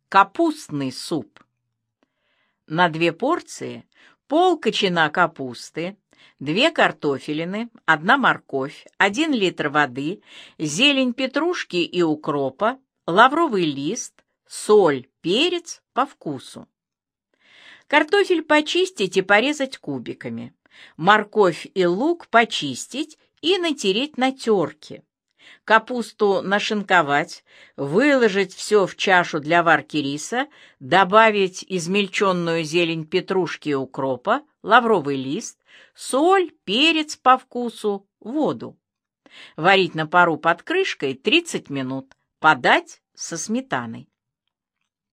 Капустный суп. На 2 порции пол кочана капусты, 2 картофелины, 1 морковь, 1 литр воды, зелень петрушки и укропа, лавровый лист, соль, перец по вкусу. Картофель почистить и порезать кубиками. Морковь и лук почистить и натереть на терке. Капусту нашинковать, выложить все в чашу для варки риса, добавить измельченную зелень петрушки и укропа, лавровый лист, соль, перец по вкусу, воду. Варить на пару под крышкой 30 минут. Подать со сметаной.